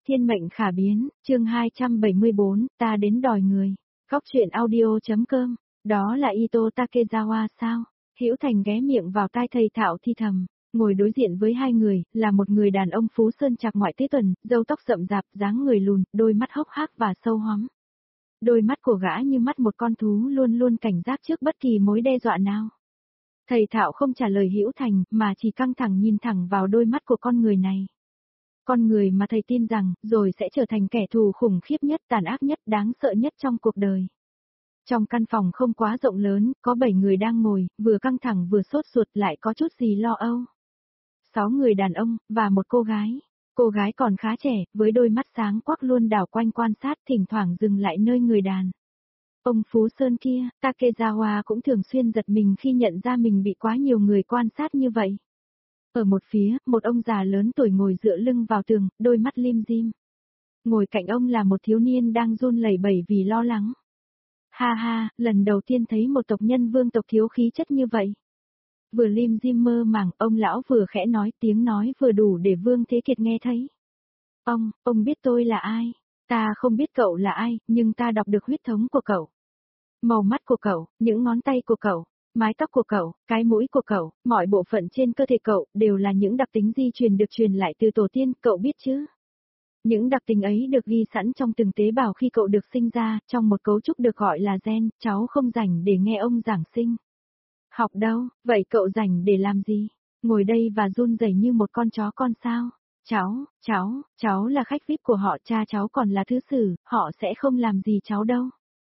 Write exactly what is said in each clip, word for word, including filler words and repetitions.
Thiên mệnh khả biến, chương hai trăm bảy mươi bốn, ta đến đòi người. Góc truyện audio.com, đó là Ito Takezawa sao? Hữu Thành ghé miệng vào tai thầy Thạo thi thầm, ngồi đối diện với hai người, là một người đàn ông Phú Sơn Trạc ngoại tế tuần, râu tóc rậm rạp, dáng người lùn, đôi mắt hốc hác và sâu hoắm. Đôi mắt của gã như mắt một con thú luôn luôn cảnh giác trước bất kỳ mối đe dọa nào. Thầy Thạo không trả lời Hữu Thành, mà chỉ căng thẳng nhìn thẳng vào đôi mắt của con người này. Con người mà thầy tin rằng, rồi sẽ trở thành kẻ thù khủng khiếp nhất, tàn ác nhất, đáng sợ nhất trong cuộc đời. Trong căn phòng không quá rộng lớn, có bảy người đang ngồi, vừa căng thẳng vừa sốt ruột lại có chút gì lo âu. Sáu người đàn ông, và một cô gái. Cô gái còn khá trẻ, với đôi mắt sáng quắc luôn đảo quanh quan sát, thỉnh thoảng dừng lại nơi người đàn. Ông Phú Sơn kia, Takezawa cũng thường xuyên giật mình khi nhận ra mình bị quá nhiều người quan sát như vậy. Ở một phía, một ông già lớn tuổi ngồi dựa lưng vào tường, đôi mắt lim dim. Ngồi cạnh ông là một thiếu niên đang run lẩy bẩy vì lo lắng. Ha ha, lần đầu tiên thấy một tộc nhân vương tộc thiếu khí chất như vậy. Vừa lim dim mơ màng, ông lão vừa khẽ nói, tiếng nói vừa đủ để Vương Thế Kiệt nghe thấy. Ông, ông biết tôi là ai? Ta không biết cậu là ai, nhưng ta đọc được huyết thống của cậu. Màu mắt của cậu, những ngón tay của cậu, mái tóc của cậu, cái mũi của cậu, mọi bộ phận trên cơ thể cậu, đều là những đặc tính di truyền được truyền lại từ tổ tiên, cậu biết chứ? Những đặc tính ấy được ghi sẵn trong từng tế bào khi cậu được sinh ra, trong một cấu trúc được gọi là gen, cháu không rảnh để nghe ông giảng sinh. Học đâu, vậy cậu rảnh để làm gì? Ngồi đây và run rẩy như một con chó con sao? Cháu, cháu, cháu là khách vi ai pi của họ, cha cháu còn là thứ sử, họ sẽ không làm gì cháu đâu.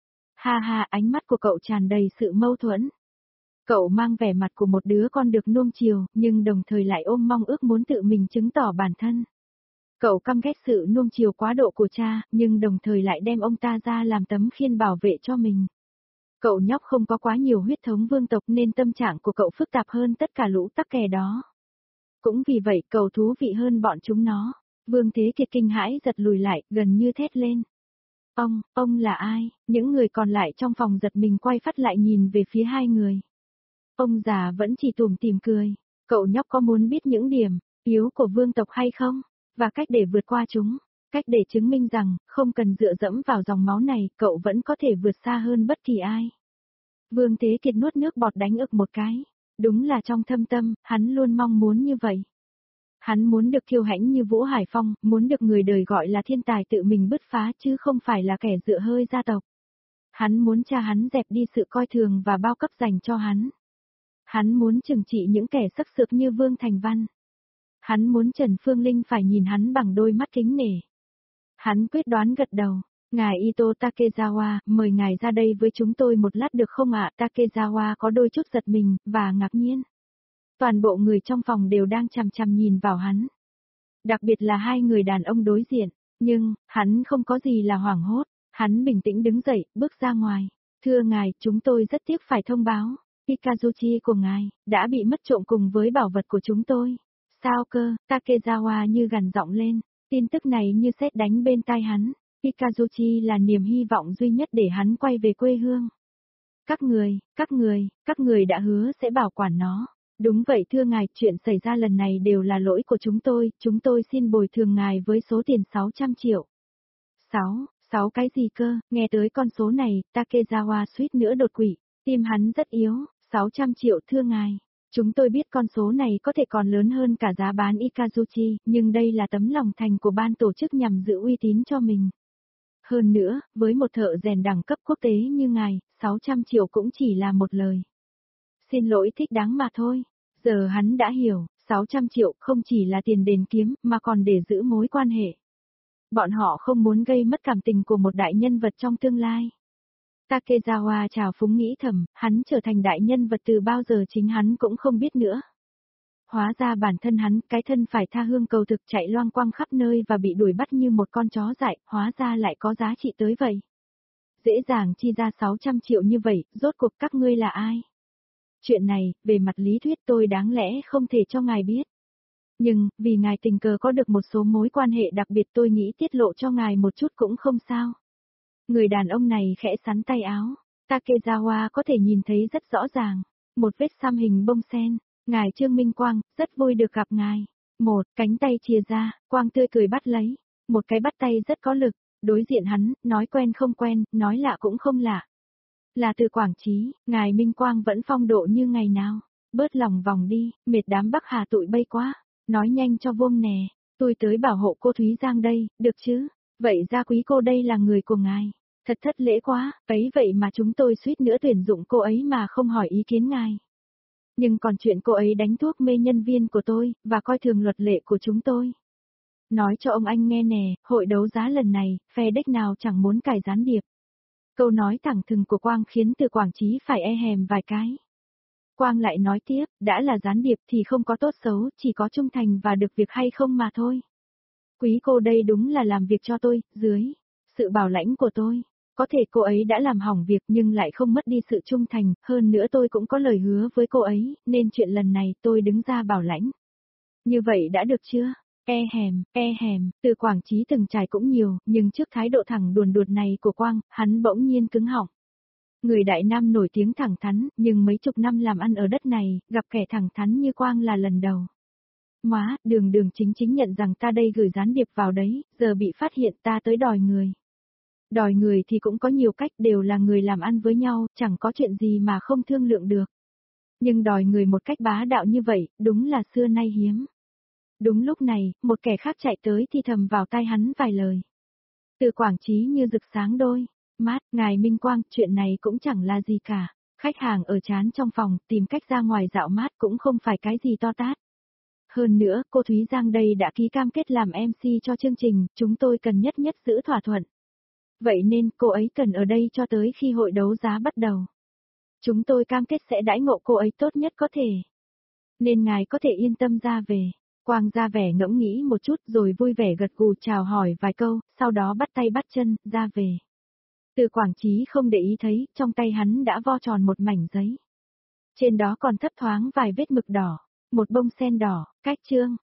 Ha ha, ánh mắt của cậu tràn đầy sự mâu thuẫn. Cậu mang vẻ mặt của một đứa con được nuông chiều, nhưng đồng thời lại ôm mong ước muốn tự mình chứng tỏ bản thân. Cậu căm ghét sự nuông chiều quá độ của cha, nhưng đồng thời lại đem ông ta ra làm tấm khiên bảo vệ cho mình. Cậu nhóc không có quá nhiều huyết thống vương tộc nên tâm trạng của cậu phức tạp hơn tất cả lũ tắc kè đó. Cũng vì vậy cậu thú vị hơn bọn chúng nó. Vương Thế Kiệt kinh hãi giật lùi lại, gần như thét lên. Ông, ông là ai? Những người còn lại trong phòng giật mình quay phát lại nhìn về phía hai người. Ông già vẫn chỉ tủm tỉm cười. Cậu nhóc có muốn biết những điểm yếu của vương tộc hay không? Và cách để vượt qua chúng? Cách để chứng minh rằng, không cần dựa dẫm vào dòng máu này, cậu vẫn có thể vượt xa hơn bất kỳ ai. Vương Thế Kiệt nuốt nước bọt đánh ực một cái. Đúng là trong thâm tâm, hắn luôn mong muốn như vậy. Hắn muốn được kiêu hãnh như Vũ Hải Phong, muốn được người đời gọi là thiên tài tự mình bứt phá chứ không phải là kẻ dựa hơi gia tộc. Hắn muốn cha hắn dẹp đi sự coi thường và bao cấp dành cho hắn. Hắn muốn trừng trị những kẻ sắc sược như Vương Thành Văn. Hắn muốn Trần Phương Linh phải nhìn hắn bằng đôi mắt kính nể. Hắn quyết đoán gật đầu. Ngài Ito Takezawa, mời ngài ra đây với chúng tôi một lát được không ạ? Takezawa có đôi chút giật mình, và ngạc nhiên. Toàn bộ người trong phòng đều đang chằm chằm nhìn vào hắn. Đặc biệt là hai người đàn ông đối diện. Nhưng, hắn không có gì là hoảng hốt. Hắn bình tĩnh đứng dậy, bước ra ngoài. Thưa ngài, chúng tôi rất tiếc phải thông báo. Pikazuchi của ngài, đã bị mất trộm cùng với bảo vật của chúng tôi. Sao cơ? Takezawa như gằn giọng lên. Tin tức này như sét đánh bên tai hắn. Pikazuchi là niềm hy vọng duy nhất để hắn quay về quê hương. Các người, các người, các người đã hứa sẽ bảo quản nó. Đúng vậy thưa ngài, chuyện xảy ra lần này đều là lỗi của chúng tôi, chúng tôi xin bồi thường ngài với số tiền sáu trăm triệu. sáu, sáu cái gì cơ? Nghe tới con số này, Takezawa suýt nữa đột quỵ, tim hắn rất yếu, sáu trăm triệu thưa ngài. Chúng tôi biết con số này có thể còn lớn hơn cả giá bán Ikazuchi, nhưng đây là tấm lòng thành của ban tổ chức nhằm giữ uy tín cho mình. Hơn nữa, với một thợ rèn đẳng cấp quốc tế như ngài, sáu trăm triệu cũng chỉ là một lời. Xin lỗi thích đáng mà thôi. Giờ hắn đã hiểu, sáu trăm triệu không chỉ là tiền đền kiếm, mà còn để giữ mối quan hệ. Bọn họ không muốn gây mất cảm tình của một đại nhân vật trong tương lai. Takezawa trào phúng nghĩ thầm, hắn trở thành đại nhân vật từ bao giờ chính hắn cũng không biết nữa. Hóa ra bản thân hắn, cái thân phải tha hương cầu thực chạy loang quang khắp nơi và bị đuổi bắt như một con chó dại, hóa ra lại có giá trị tới vậy. Dễ dàng chi ra sáu trăm triệu như vậy, rốt cuộc các ngươi là ai? Chuyện này, về mặt lý thuyết tôi đáng lẽ không thể cho ngài biết. Nhưng, vì ngài tình cờ có được một số mối quan hệ đặc biệt tôi nghĩ tiết lộ cho ngài một chút cũng không sao. Người đàn ông này khẽ sắn tay áo. Takezawa có thể nhìn thấy rất rõ ràng. Một vết xăm hình bông sen. Ngài Trương Minh Quang, rất vui được gặp ngài. Một, cánh tay chia ra, Quang tươi cười bắt lấy. Một cái bắt tay rất có lực, đối diện hắn, nói quen không quen, nói lạ cũng không lạ. Là Từ Quảng Chí, ngài Minh Quang vẫn phong độ như ngày nào. Bớt lòng vòng đi, mệt đám Bắc Hà tụi bay quá. Nói nhanh cho vuông nè, tôi tới bảo hộ cô Thúy Giang đây, được chứ? Vậy ra quý cô đây là người của ngài. Thật thất lễ quá, ấy vậy mà chúng tôi suýt nữa tuyển dụng cô ấy mà không hỏi ý kiến ngài. Nhưng còn chuyện cô ấy đánh thuốc mê nhân viên của tôi, và coi thường luật lệ của chúng tôi. Nói cho ông anh nghe nè, hội đấu giá lần này, phe đếch nào chẳng muốn cài gián điệp. Câu nói thẳng thừng của Quang khiến Từ Quảng Chí phải e hèm vài cái. Quang lại nói tiếp, đã là gián điệp thì không có tốt xấu, chỉ có trung thành và được việc hay không mà thôi. Quý cô đây đúng là làm việc cho tôi, dưới sự bảo lãnh của tôi. Có thể cô ấy đã làm hỏng việc nhưng lại không mất đi sự trung thành, hơn nữa tôi cũng có lời hứa với cô ấy, nên chuyện lần này tôi đứng ra bảo lãnh. Như vậy đã được chưa? E hèm, e hèm, Từ Quảng Chí từng trải cũng nhiều, nhưng trước thái độ thẳng đùn đuột này của Quang, hắn bỗng nhiên cứng họng. Người Đại Nam nổi tiếng thẳng thắn, nhưng mấy chục năm làm ăn ở đất này, gặp kẻ thẳng thắn như Quang là lần đầu. Móa, đường đường chính chính nhận rằng ta đây gửi gián điệp vào đấy, giờ bị phát hiện ta tới đòi người. Đòi người thì cũng có nhiều cách, đều là người làm ăn với nhau, chẳng có chuyện gì mà không thương lượng được. Nhưng đòi người một cách bá đạo như vậy, đúng là xưa nay hiếm. Đúng lúc này, một kẻ khác chạy tới thì thầm vào tai hắn vài lời. Từ Quảng Chí như rực sáng đôi. Mát, ngài Minh Quang, chuyện này cũng chẳng là gì cả. Khách hàng ở chán trong phòng, tìm cách ra ngoài dạo mát cũng không phải cái gì to tát. Hơn nữa, cô Thúy Giang đây đã ký cam kết làm em xê cho chương trình, chúng tôi cần nhất nhất giữ thỏa thuận. Vậy nên, cô ấy cần ở đây cho tới khi hội đấu giá bắt đầu. Chúng tôi cam kết sẽ đãi ngộ cô ấy tốt nhất có thể. Nên ngài có thể yên tâm ra về. Quang ra vẻ ngẫm nghĩ một chút rồi vui vẻ gật gù chào hỏi vài câu, sau đó bắt tay bắt chân, ra về. Từ Quảng Chí không để ý thấy, trong tay hắn đã vo tròn một mảnh giấy. Trên đó còn thấp thoáng vài vết mực đỏ, một bông sen đỏ, cách chương.